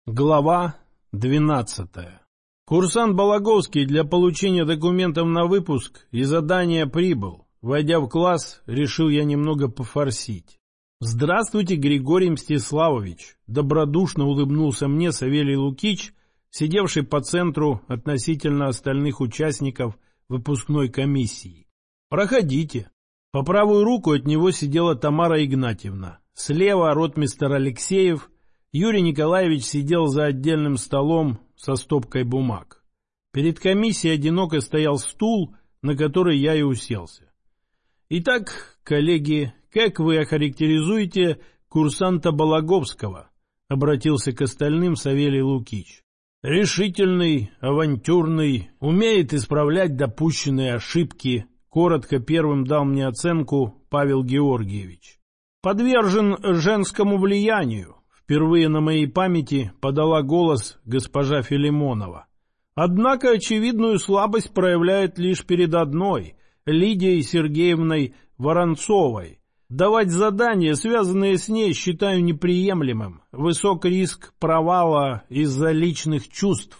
Глава 12. Курсант Балаговский для получения документов на выпуск и задания прибыл. Войдя в класс, решил я немного пофорсить. «Здравствуйте, Григорий Мстиславович!» Добродушно улыбнулся мне Савелий Лукич, сидевший по центру относительно остальных участников выпускной комиссии. «Проходите». По правую руку от него сидела Тамара Игнатьевна. Слева ротмистр Алексеев. Юрий Николаевич сидел за отдельным столом со стопкой бумаг. Перед комиссией одиноко стоял стул, на который я и уселся. «Итак, коллеги, как вы охарактеризуете курсанта Балаговского?» — обратился к остальным Савелий Лукич. «Решительный, авантюрный, умеет исправлять допущенные ошибки», — коротко первым дал мне оценку Павел Георгиевич. «Подвержен женскому влиянию», — впервые на моей памяти подала голос госпожа Филимонова. «Однако очевидную слабость проявляет лишь перед одной — Лидией Сергеевной Воронцовой. Давать задания, связанные с ней, считаю неприемлемым. Высок риск провала из-за личных чувств».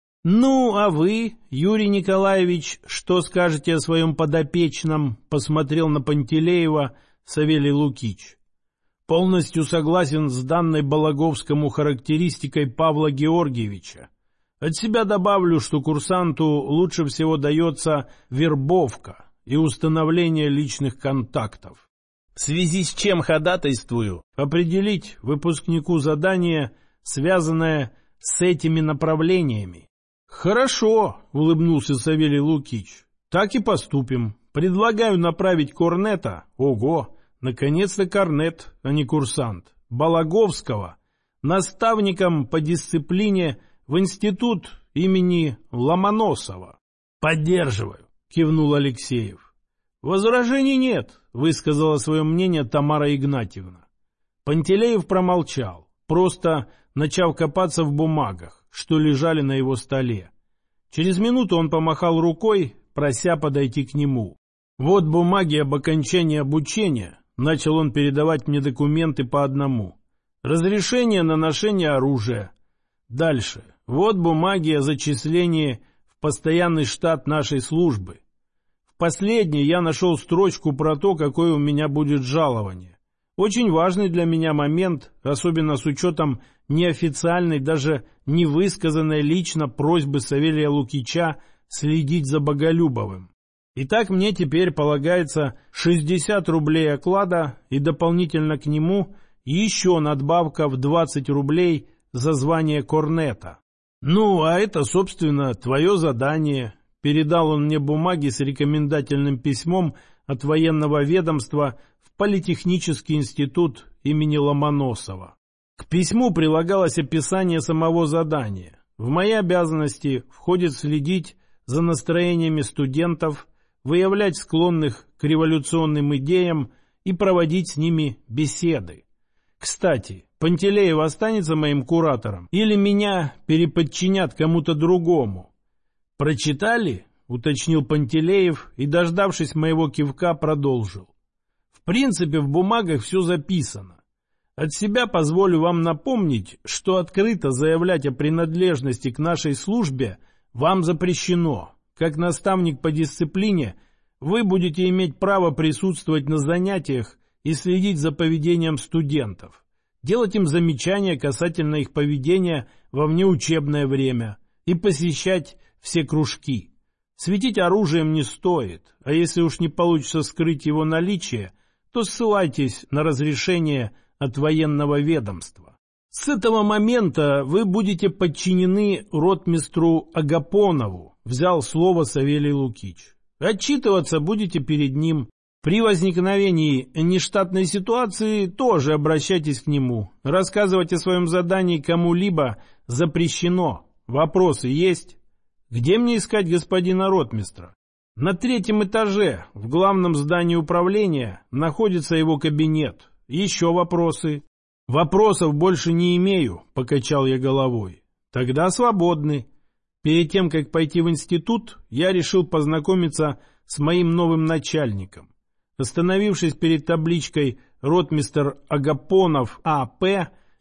«Ну, а вы, Юрий Николаевич, что скажете о своем подопечном?» — посмотрел на Пантелеева Савелий Лукич. «Полностью согласен с данной Балаговскому характеристикой Павла Георгиевича. От себя добавлю, что курсанту лучше всего дается вербовка и установление личных контактов. В связи с чем ходатайствую определить выпускнику задание, связанное с этими направлениями». «Хорошо», — улыбнулся Савелий Лукич. «Так и поступим. Предлагаю направить корнета, ого, наконец-то корнет, а не курсант, Балаговского, наставником по дисциплине в институт имени Ломоносова». «Поддерживаю», — кивнул Алексеев. «Возражений нет», — высказала свое мнение Тамара Игнатьевна. Пантелеев промолчал, просто начав копаться в бумагах, что лежали на его столе. Через минуту он помахал рукой, прося подойти к нему. «Вот бумаги об окончании обучения», — начал он передавать мне документы по одному. «Разрешение на ношение оружия. Дальше. Вот бумаги о зачислении в постоянный штат нашей службы. В последней я нашел строчку про то, какое у меня будет жалование. Очень важный для меня момент, особенно с учетом неофициальной, даже не высказанной лично просьбы Савелия Лукича следить за Боголюбовым. Итак, мне теперь полагается 60 рублей оклада и дополнительно к нему еще надбавка в 20 рублей за звание корнета. Ну, а это, собственно, твое задание». Передал он мне бумаги с рекомендательным письмом от военного ведомства в Политехнический институт имени Ломоносова. К письму прилагалось описание самого задания. В мои обязанности входит следить за настроениями студентов, выявлять склонных к революционным идеям и проводить с ними беседы. Кстати, Пантелеев останется моим куратором или меня переподчинят кому-то другому? «Прочитали?» — уточнил Пантелеев и, дождавшись моего кивка, продолжил. «В принципе, в бумагах все записано. От себя позволю вам напомнить, что открыто заявлять о принадлежности к нашей службе вам запрещено. Как наставник по дисциплине вы будете иметь право присутствовать на занятиях и следить за поведением студентов, делать им замечания касательно их поведения во внеучебное время и посещать все кружки. Светить оружием не стоит, а если уж не получится скрыть его наличие, то ссылайтесь на разрешение от военного ведомства. С этого момента вы будете подчинены ротмистру Агапонову», — взял слово Савелий Лукич. «Отчитываться будете перед ним. При возникновении нештатной ситуации тоже обращайтесь к нему. Рассказывать о своем задании кому-либо запрещено. Вопросы есть?» «Где мне искать господина ротмистра?» «На 3-м этаже, в главном здании управления, находится его кабинет. Еще вопросы?» «Вопросов больше не имею», — покачал я головой. «Тогда свободны». Перед тем, как пойти в институт, я решил познакомиться с моим новым начальником. Остановившись перед табличкой «Ротмистр Агапонов А.П.»,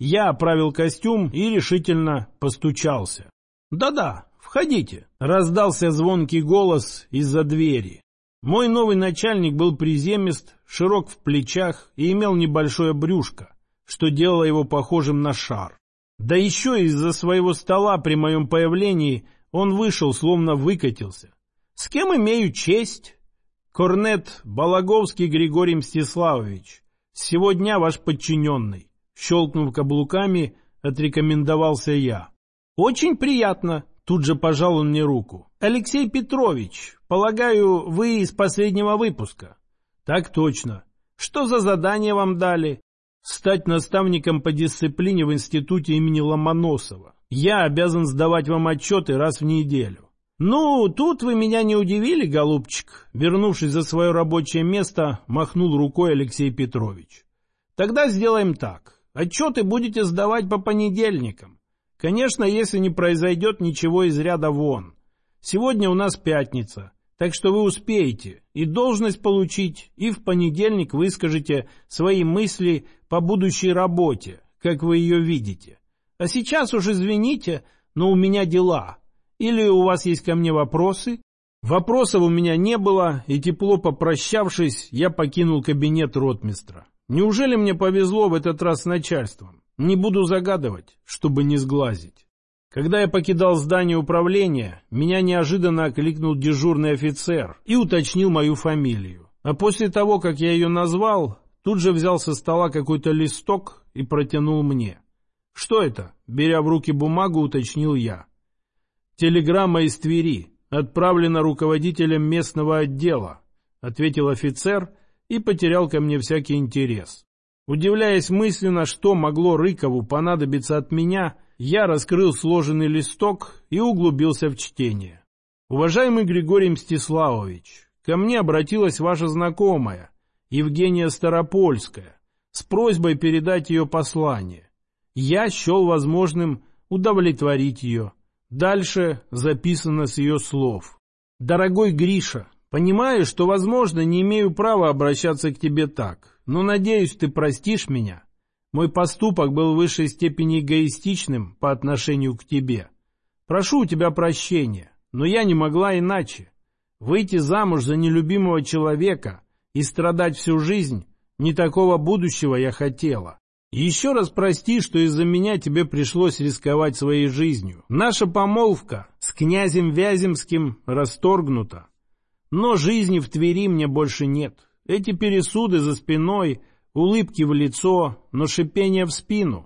Я оправил костюм и решительно постучался. «Да-да, входите», — раздался звонкий голос из-за двери. Мой новый начальник был приземист, широк в плечах и имел небольшое брюшко, что делало его похожим на шар. Да еще из-за своего стола при моем появлении он вышел, словно выкатился. «С кем имею честь?» «Корнет Балаговский Григорий Мстиславович. Сегодня ваш подчиненный», — щелкнув каблуками, отрекомендовался я. «Очень приятно», — тут же пожал он мне руку. «Алексей Петрович, полагаю, вы из последнего выпуска?» «Так точно. Что за задание вам дали?» «Стать наставником по дисциплине в институте имени Ломоносова. Я обязан сдавать вам отчеты раз в неделю». «Ну, тут вы меня не удивили, голубчик», — вернувшись за свое рабочее место, махнул рукой Алексей Петрович. «Тогда сделаем так. Отчеты будете сдавать по понедельникам. Конечно, если не произойдет ничего из ряда вон. Сегодня у нас пятница, так что вы успеете и должность получить, и в понедельник выскажете свои мысли по будущей работе, как вы ее видите. А сейчас уж извините, но у меня дела. Или у вас есть ко мне вопросы?» Вопросов у меня не было, и тепло попрощавшись, я покинул кабинет ротмистра. Неужели мне повезло в этот раз с начальством? Не буду загадывать, чтобы не сглазить. Когда я покидал здание управления, меня неожиданно окликнул дежурный офицер и уточнил мою фамилию. А после того, как я ее назвал, тут же взял со стола какой-то листок и протянул мне. «Что это?» — беря в руки бумагу, уточнил я. «Телеграмма из Твери, отправлена руководителем местного отдела», — ответил офицер и потерял ко мне всякий интерес. Удивляясь мысленно, что могло Рыкову понадобиться от меня, я раскрыл сложенный листок и углубился в чтение. «Уважаемый Григорий Мстиславович, ко мне обратилась ваша знакомая, Евгения Старопольская, с просьбой передать ее послание. Я счел возможным удовлетворить ее. Дальше записано с ее слов. Дорогой Гриша, понимаю, что, возможно, не имею права обращаться к тебе так, но, надеюсь, ты простишь меня. Мой поступок был в высшей степени эгоистичным по отношению к тебе. Прошу у тебя прощения, но я не могла иначе. Выйти замуж за нелюбимого человека и страдать всю жизнь, не такого будущего я хотела. Еще раз прости, что из-за меня тебе пришлось рисковать своей жизнью. Наша помолвка с князем Вяземским расторгнута. Но жизни в Твери мне больше нет. Эти пересуды за спиной, улыбки в лицо, но шипение в спину.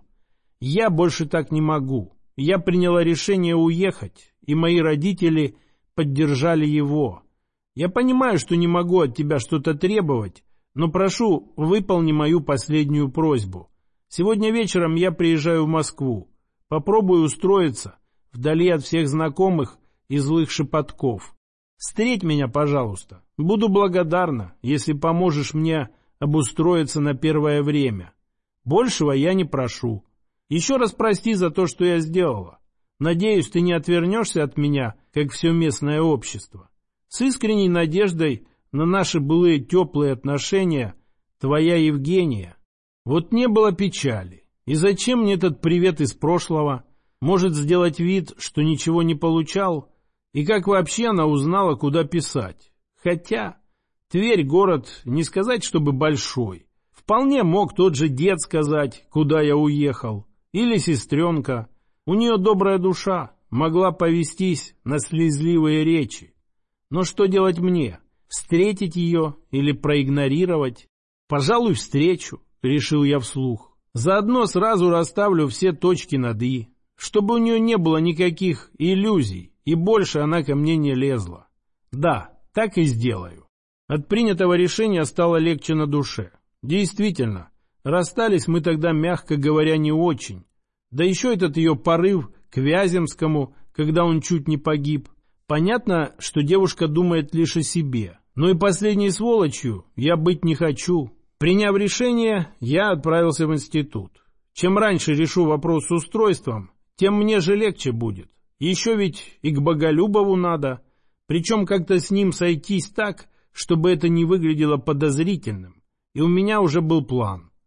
Я больше так не могу. Я приняла решение уехать, и мои родители поддержали его. Я понимаю, что не могу от тебя что-то требовать, но прошу, выполни мою последнюю просьбу. Сегодня вечером я приезжаю в Москву. Попробую устроиться вдали от всех знакомых и злых шепотков. Встреть меня, пожалуйста. Буду благодарна, если поможешь мне обустроиться на первое время. Большего я не прошу. Еще раз прости за то, что я сделала. Надеюсь, ты не отвернешься от меня, как все местное общество. С искренней надеждой на наши былые теплые отношения, твоя Евгения». Вот не было печали. И зачем мне этот привет из прошлого? Может, сделать вид, что ничего не получал? И как вообще она узнала, куда писать? Хотя Тверь город, не сказать, чтобы большой. Вполне мог тот же дед сказать, куда я уехал. Или сестренка. У нее добрая душа, могла повестись на слезливые речи. Но что делать мне? Встретить ее или проигнорировать? Пожалуй, встречу. Решил я вслух. Заодно сразу расставлю все точки над «и», чтобы у нее не было никаких иллюзий, и больше она ко мне не лезла. Да, так и сделаю. От принятого решения стало легче на душе. Действительно, расстались мы тогда, мягко говоря, не очень. Да еще этот ее порыв к Вяземскому, когда он чуть не погиб. Понятно, что девушка думает лишь о себе. Но и последней сволочью я быть не хочу. Приняв решение, я отправился в институт. Чем раньше решу вопрос с устройством, тем мне же легче будет. Еще ведь и к Боголюбову надо. Причем как-то с ним сойтись так, чтобы это не выглядело подозрительным. И у меня уже был план.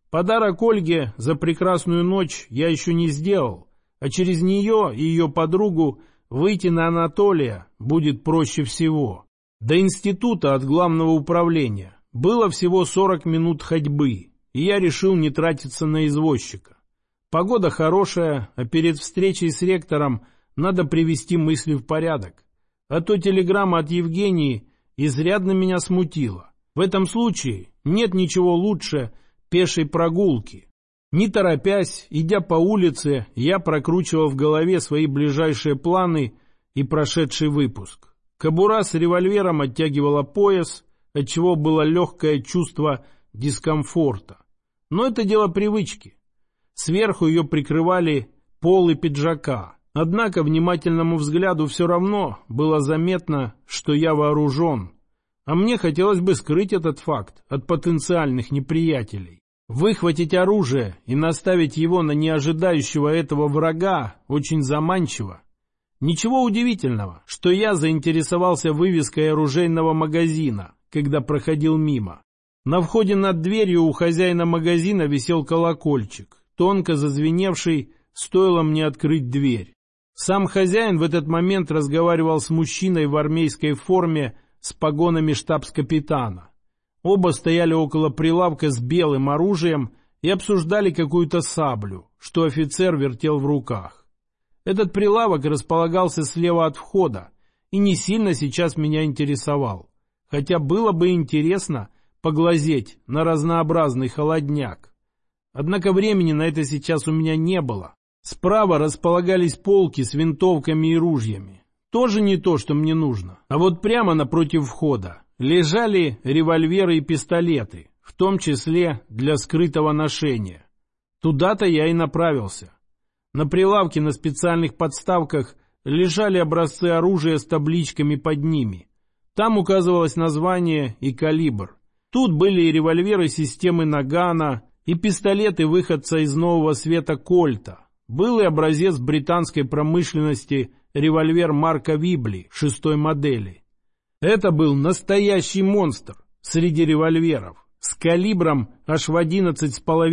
Подарок Ольге за прекрасную ночь я еще не сделал, а через нее и ее подругу выйти на Анатолия будет проще всего. До института от главного управления было всего 40 минут ходьбы, и я решил не тратиться на извозчика. Погода хорошая, а перед встречей с ректором надо привести мысли в порядок. А то телеграмма от Евгении изрядно меня смутила. В этом случае нет ничего лучше пешей прогулки. Не торопясь, идя по улице, я прокручивал в голове свои ближайшие планы и прошедший выпуск. Кобура с револьвером оттягивала пояс, отчего было легкое чувство дискомфорта. Но это дело привычки. Сверху ее прикрывали полы пиджака. Однако внимательному взгляду все равно было заметно, что я вооружен. А мне хотелось бы скрыть этот факт от потенциальных неприятелей. Выхватить оружие и наставить его на неожидающего этого врага очень заманчиво. Ничего удивительного, что я заинтересовался вывеской оружейного магазина, когда проходил мимо. На входе над дверью у хозяина магазина висел колокольчик, тонко зазвеневший, стоило мне открыть дверь. Сам хозяин в этот момент разговаривал с мужчиной в армейской форме с погонами штабс-капитана. Оба стояли около прилавка с белым оружием и обсуждали какую-то саблю, что офицер вертел в руках. Этот прилавок располагался слева от входа и не сильно сейчас меня интересовал, хотя было бы интересно поглазеть на разнообразный холодняк. Однако времени на это сейчас у меня не было. Справа располагались полки с винтовками и ружьями. Тоже не то, что мне нужно. А вот прямо напротив входа лежали револьверы и пистолеты, в том числе для скрытого ношения. Туда-то я и направился. На прилавке на специальных подставках лежали образцы оружия с табличками под ними. Там указывалось название и калибр. Тут были и револьверы системы Нагана, и пистолеты выходца из нового света Кольта. Был и образец британской промышленности револьвер Марка Вибли 6-й модели. Это был настоящий монстр среди револьверов с калибром аж в 11,5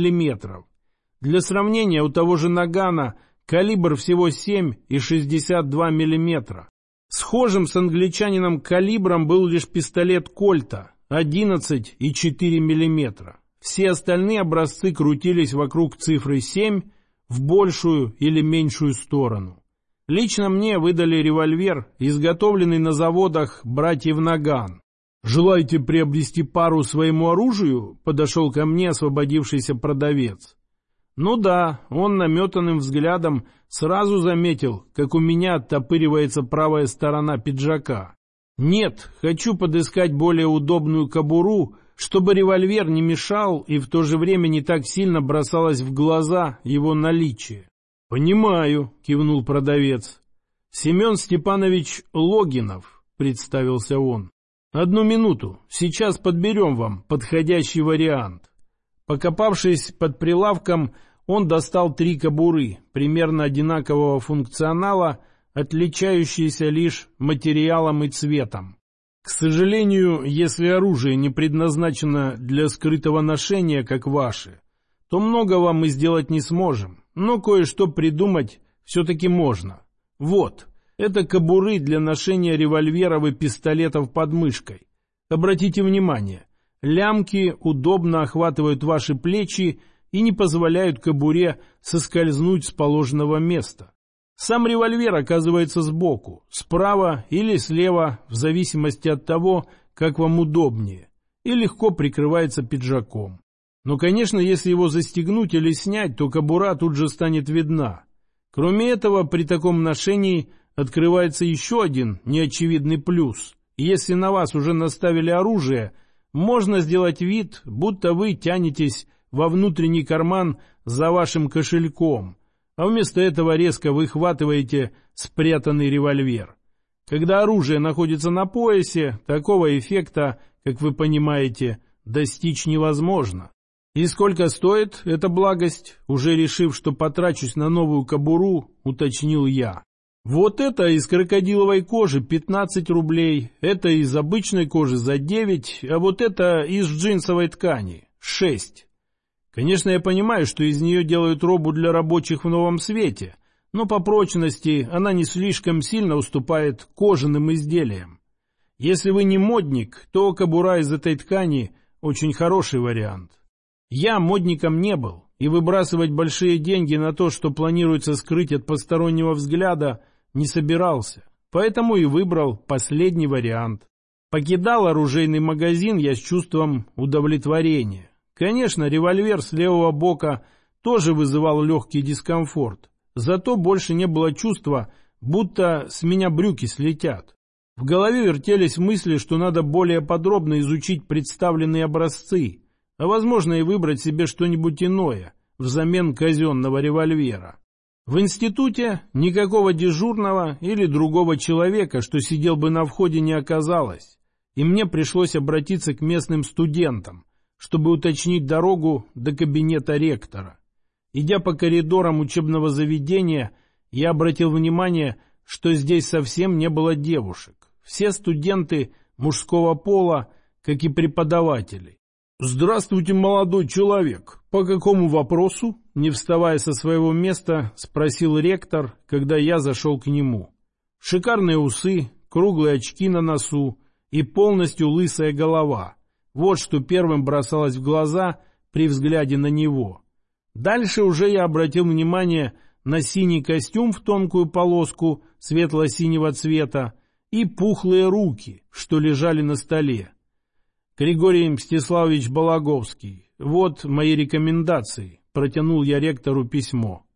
мм. Для сравнения, у того же Нагана калибр всего 7,62 мм. Схожим с англичанином калибром был лишь пистолет Кольта 11,4 мм. Все остальные образцы крутились вокруг цифры 7 в большую или меньшую сторону. Лично мне выдали револьвер, изготовленный на заводах братьев Наган. «Желаете приобрести пару своему оружию?» — подошел ко мне освободившийся продавец. Ну да, он наметанным взглядом сразу заметил, как у меня оттопыривается правая сторона пиджака. Нет, хочу подыскать более удобную кобуру, чтобы револьвер не мешал и в то же время не так сильно бросалось в глаза его наличие. «Понимаю», — кивнул продавец. «Семен Степанович Логинов», — представился он. «Одну минуту, сейчас подберем вам подходящий вариант». Покопавшись под прилавком, он достал 3 кобуры, примерно одинакового функционала, отличающиеся лишь материалом и цветом. К сожалению, если оружие не предназначено для скрытого ношения, как ваше, то много вам мы сделать не сможем, но кое-что придумать все-таки можно. Вот, это кобуры для ношения револьверов и пистолетов под мышкой. Обратите внимание, лямки удобно охватывают ваши плечи и не позволяют кобуре соскользнуть с положенного места. Сам револьвер оказывается сбоку, справа или слева, в зависимости от того, как вам удобнее, и легко прикрывается пиджаком. Но, конечно, если его застегнуть или снять, то кобура тут же станет видна. Кроме этого, при таком ношении открывается еще один неочевидный плюс. Если на вас уже наставили оружие, можно сделать вид, будто вы тянетесь во внутренний карман за вашим кошельком, а вместо этого резко выхватываете спрятанный револьвер. Когда оружие находится на поясе, такого эффекта, как вы понимаете, достичь невозможно. И сколько стоит эта благость, уже решив, что потрачусь на новую кобуру, уточнил я. Вот это из крокодиловой кожи 15 рублей, это из обычной кожи за 9, а вот это из джинсовой ткани 6. Конечно, я понимаю, что из нее делают робу для рабочих в новом свете, но по прочности она не слишком сильно уступает кожаным изделиям. Если вы не модник, то кобура из этой ткани очень хороший вариант. Я модником не был, и выбрасывать большие деньги на то, что планируется скрыть от постороннего взгляда, не собирался, поэтому и выбрал последний вариант. Покидал оружейный магазин я с чувством удовлетворения. Конечно, револьвер с левого бока тоже вызывал легкий дискомфорт, зато больше не было чувства, будто с меня брюки слетят. В голове вертелись мысли, что надо более подробно изучить представленные образцы, а возможно и выбрать себе что-нибудь иное взамен казенного револьвера. В институте никакого дежурного или другого человека, что сидел бы на входе, не оказалось, и мне пришлось обратиться к местным студентам, чтобы уточнить дорогу до кабинета ректора. Идя по коридорам учебного заведения, я обратил внимание, что здесь совсем не было девушек. Все студенты мужского пола, как и преподаватели. «Здравствуйте, молодой человек. По какому вопросу?» Не вставая со своего места, спросил ректор, когда я зашел к нему. Шикарные усы, круглые очки на носу и полностью лысая голова. Вот что первым бросалось в глаза при взгляде на него. Дальше уже я обратил внимание на синий костюм в тонкую полоску светло-синего цвета и пухлые руки, что лежали на столе. «Григорий Мстиславович Балаговский, вот мои рекомендации», — протянул я ректору письмо.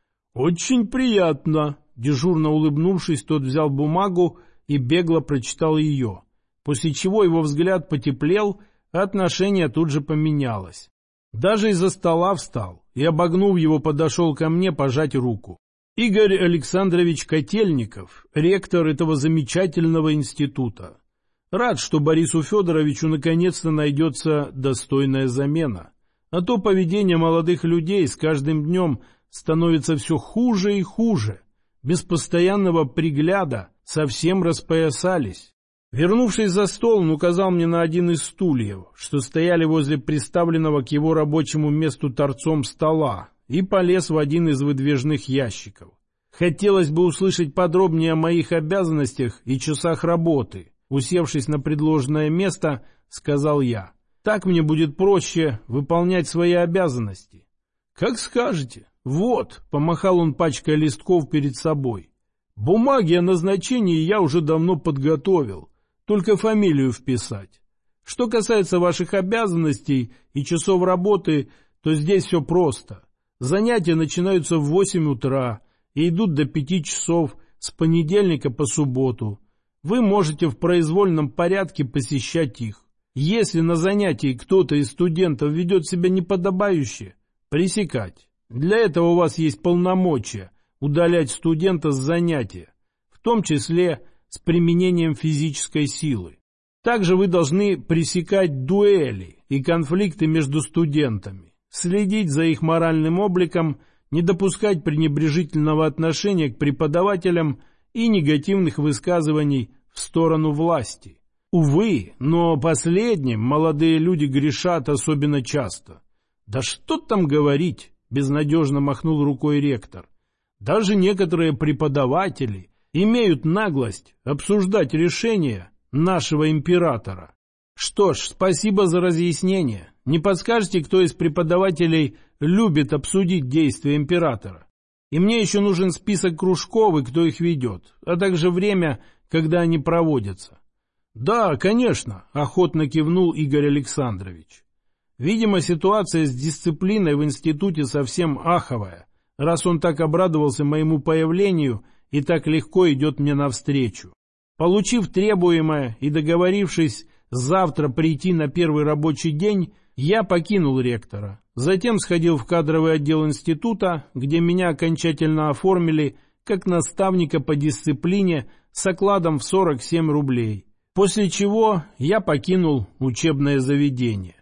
«Очень приятно», — дежурно улыбнувшись, тот взял бумагу и бегло прочитал ее, после чего его взгляд потеплел, а отношение тут же поменялось. Даже из-за стола встал и, обогнув его, подошел ко мне пожать руку. «Игорь Александрович Котельников, ректор этого замечательного института. Рад, что Борису Федоровичу наконец-то найдется достойная замена. А то поведение молодых людей с каждым днем становится все хуже и хуже. Без постоянного пригляда совсем распоясались». Вернувшись за стол, он указал мне на один из стульев, что стояли возле приставленного к его рабочему месту торцом стола, и полез в один из выдвижных ящиков. Хотелось бы услышать подробнее о моих обязанностях и часах работы. Усевшись на предложенное место, сказал я. Так мне будет проще выполнять свои обязанности. «Как скажете. Вот», — помахал он пачкой листков перед собой. «Бумаги о назначении я уже давно подготовил. Только фамилию вписать. Что касается ваших обязанностей и часов работы, то здесь все просто. Занятия начинаются в 8 утра и идут до 5 часов с понедельника по субботу. Вы можете в произвольном порядке посещать их. Если на занятии кто-то из студентов ведет себя неподобающе, пресекать. Для этого у вас есть полномочия удалять студента с занятия, в том числе с применением физической силы. Также вы должны пресекать дуэли и конфликты между студентами, следить за их моральным обликом, не допускать пренебрежительного отношения к преподавателям и негативных высказываний в сторону власти. Увы, но последним молодые люди грешат особенно часто. «Да что там говорить», — безнадежно махнул рукой ректор. «Даже некоторые преподаватели имеют наглость обсуждать решения нашего императора». «Что ж, спасибо за разъяснение. Не подскажете, кто из преподавателей любит обсудить действия императора? И мне еще нужен список кружков и кто их ведет, а также время, когда они проводятся». «Да, конечно», — охотно кивнул Игорь Александрович. Видимо, ситуация с дисциплиной в институте совсем аховая, раз он так обрадовался моему появлению и так легко идет мне навстречу. Получив требуемое и договорившись завтра прийти на первый рабочий день, я покинул ректора. Затем сходил в кадровый отдел института, где меня окончательно оформили как наставника по дисциплине с окладом в 47 рублей. После чего я покинул учебное заведение.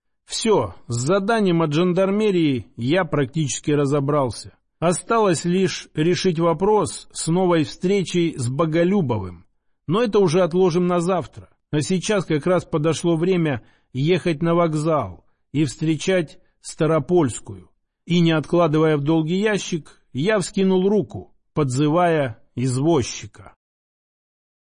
Все, с заданием от жандармерии я практически разобрался. Осталось лишь решить вопрос с новой встречей с Боголюбовым. Но это уже отложим на завтра. А сейчас как раз подошло время ехать на вокзал и встречать Старопольскую. И, не откладывая в долгий ящик, я вскинул руку, подзывая извозчика.